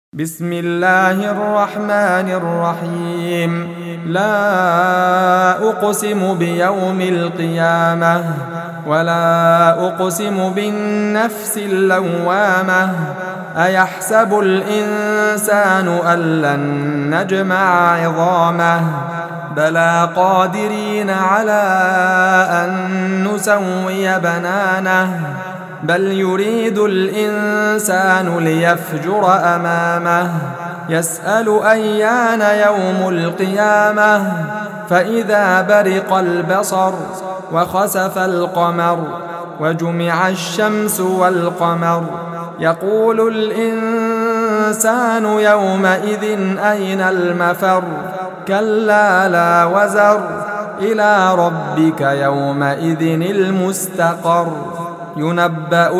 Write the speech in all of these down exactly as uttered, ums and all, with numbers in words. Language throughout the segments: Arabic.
بسم الله الرحمن الرحيم. لا أقسم بيوم القيامة ولا أقسم بالنفس اللوامة. أيحسب الإنسان أن لن نجمع عظامه بلى قادرين على أن نسوي بنانه بل يريد الإنسان ليفجر أمامه يسأل أيان يوم القيامة فإذا برق البصر وخسف القمر وجمع الشمس والقمر يقول الإنسان يومئذ أين المفر كلا لا وزر إلى ربك يومئذ المستقر ينبأ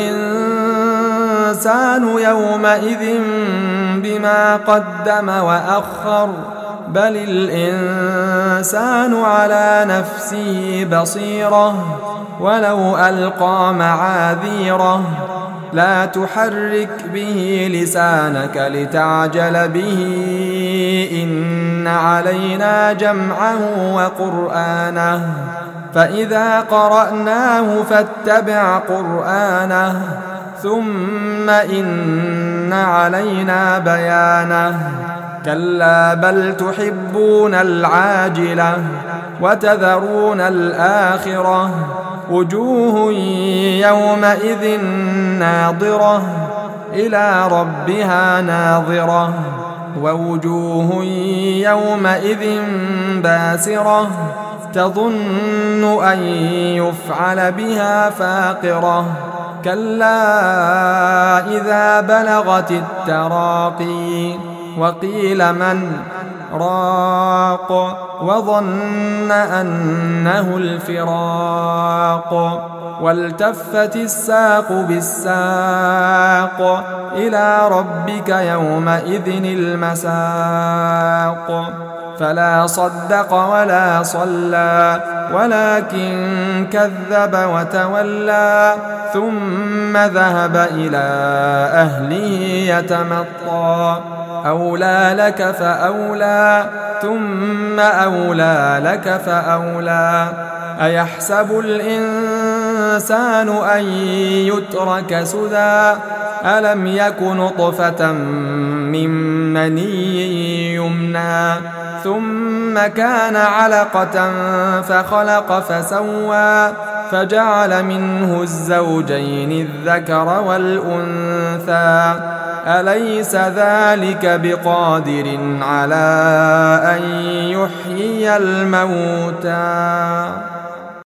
الإنسان يومئذ بما قدم وأخر بل الإنسان على نفسه بصيرة ولو ألقى معاذيره لا تحرك به لسانك لتعجل به إن علينا جمعه وقرآنه فإذا قرأناه فاتبع قرآنه ثم إن علينا بيانه كلا بل تحبون العاجلة وتذرون الآخرة وجوه يومئذ ناظرة إلى ربها ناظرة ووجوه يومئذ باسرة تظن أن يفعل بها فاقرة كلا إذا بلغت التراقي وقيل من راق وظن أنه الفراق والتفت الساق بالساق إلى ربك يومئذ المساق فلا صدق ولا صلى ولكن كذب وتولى ثم ذهب إلى أهله يتمطى أولى لك فأولى ثم أولى لك فأولى أيحسب الإنسان أن يترك سدى ألم يك نطفة من مني يمنى ثم كان علقة فخلق فسوى فجعل منه الزوجين الذكر والأنثى أليس ذلك بقادر على أن يحيي الموتى